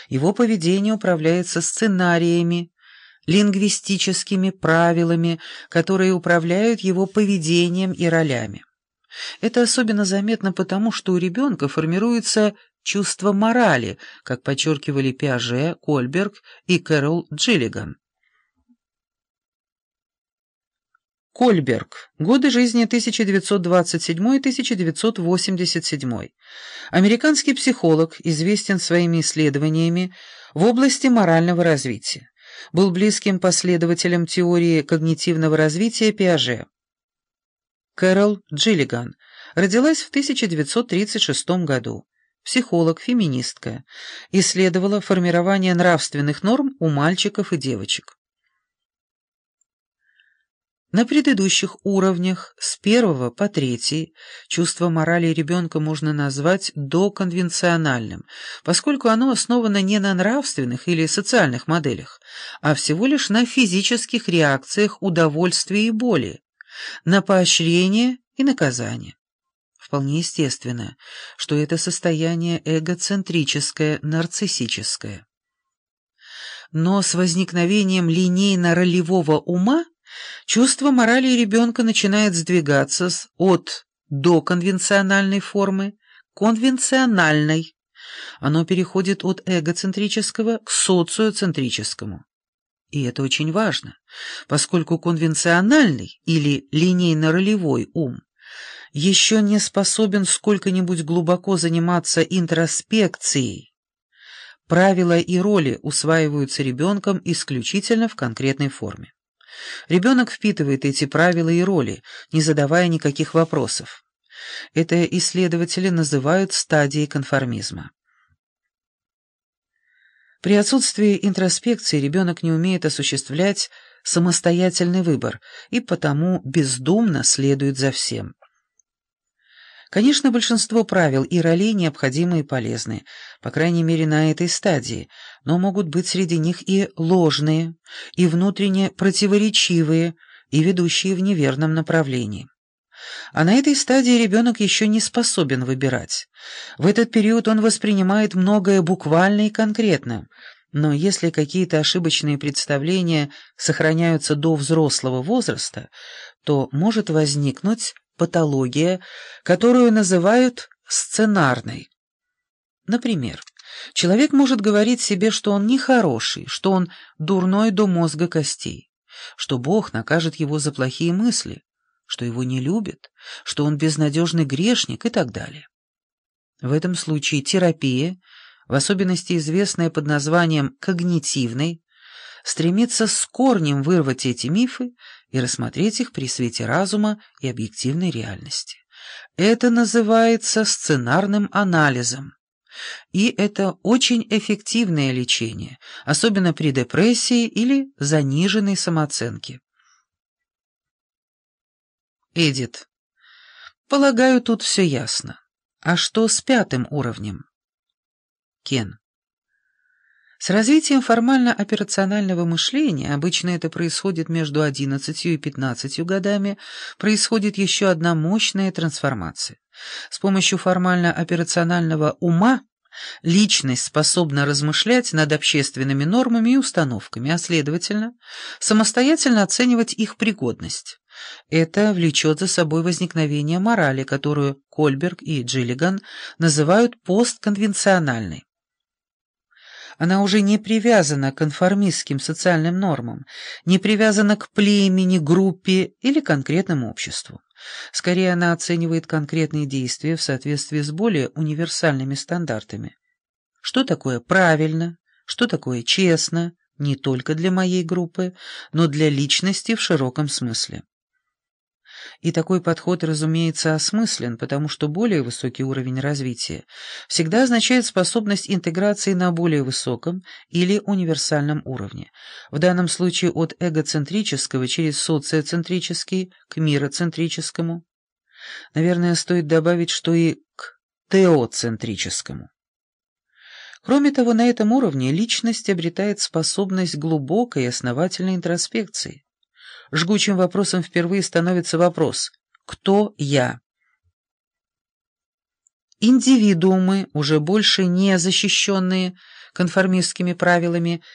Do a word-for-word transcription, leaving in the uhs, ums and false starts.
Его поведение управляется сценариями, лингвистическими правилами, которые управляют его поведением и ролями. Это особенно заметно потому, что у ребенка формируется чувство морали, как подчеркивали Пиаже, Кольберг и Кэрол Джиллиган. Кольберг. Годы жизни тысяча девятьсот двадцать седьмой — тысяча девятьсот восемьдесят седьмой. Американский психолог, известен своими исследованиями в области морального развития. Был близким последователем теории когнитивного развития Пиаже. Кэрол Джиллиган. Родилась в тысяча девятьсот тридцать шестом году. Психолог, феминистка. Исследовала формирование нравственных норм у мальчиков и девочек. На предыдущих уровнях, с первого по третий, чувство морали ребенка можно назвать доконвенциональным, поскольку оно основано не на нравственных или социальных моделях, а всего лишь на физических реакциях удовольствия и боли, на поощрение и наказание. Вполне естественно, что это состояние эгоцентрическое, нарциссическое. Но с возникновением линейно-ролевого ума чувство морали ребенка начинает сдвигаться от доконвенциональной формы к конвенциональной. Оно переходит от эгоцентрического к социоцентрическому. И это очень важно, поскольку конвенциональный или линейно-ролевой ум еще не способен сколько-нибудь глубоко заниматься интроспекцией. Правила и роли усваиваются ребенком исключительно в конкретной форме. Ребенок впитывает эти правила и роли, не задавая никаких вопросов. Это исследователи называют стадией конформизма. При отсутствии интроспекции ребенок не умеет осуществлять самостоятельный выбор и потому бездумно следует за всем. Конечно, большинство правил и ролей необходимы и полезны, по крайней мере на этой стадии, но могут быть среди них и ложные, и внутренне противоречивые, и ведущие в неверном направлении. А на этой стадии ребенок еще не способен выбирать. В этот период он воспринимает многое буквально и конкретно, но если какие-то ошибочные представления сохраняются до взрослого возраста, то может возникнуть патология, которую называют сценарной. Например, человек может говорить себе, что он нехороший, что он дурной до мозга костей, что Бог накажет его за плохие мысли, что его не любят, что он безнадежный грешник и так далее. В этом случае терапия, в особенности известная под названием когнитивной, стремится с корнем вырвать эти мифы и рассмотреть их при свете разума и объективной реальности. Это называется сценарным анализом. И это очень эффективное лечение, особенно при депрессии или заниженной самооценке. Эдит. Полагаю, тут все ясно. А что с пятым уровнем? Кен. С развитием формально-операционального мышления, обычно это происходит между одиннадцатью и пятнадцатью годами, происходит еще одна мощная трансформация. С помощью формально-операционального ума личность способна размышлять над общественными нормами и установками, а следовательно, самостоятельно оценивать их пригодность. Это влечет за собой возникновение морали, которую Кольберг и Джиллиган называют постконвенциональной. Она уже не привязана к конформистским социальным нормам, не привязана к племени, группе или конкретному обществу. Скорее, она оценивает конкретные действия в соответствии с более универсальными стандартами. Что такое правильно, что такое честно, не только для моей группы, но для личности в широком смысле. И такой подход, разумеется, осмыслен, потому что более высокий уровень развития всегда означает способность интеграции на более высоком или универсальном уровне, в данном случае от эгоцентрического через социоцентрический к мироцентрическому. Наверное, стоит добавить, что и к теоцентрическому. Кроме того, на этом уровне личность обретает способность глубокой и основательной интроспекции. Жгучим вопросом впервые становится вопрос «Кто я?». Индивидуумы, уже больше не защищенные, конформистскими правилами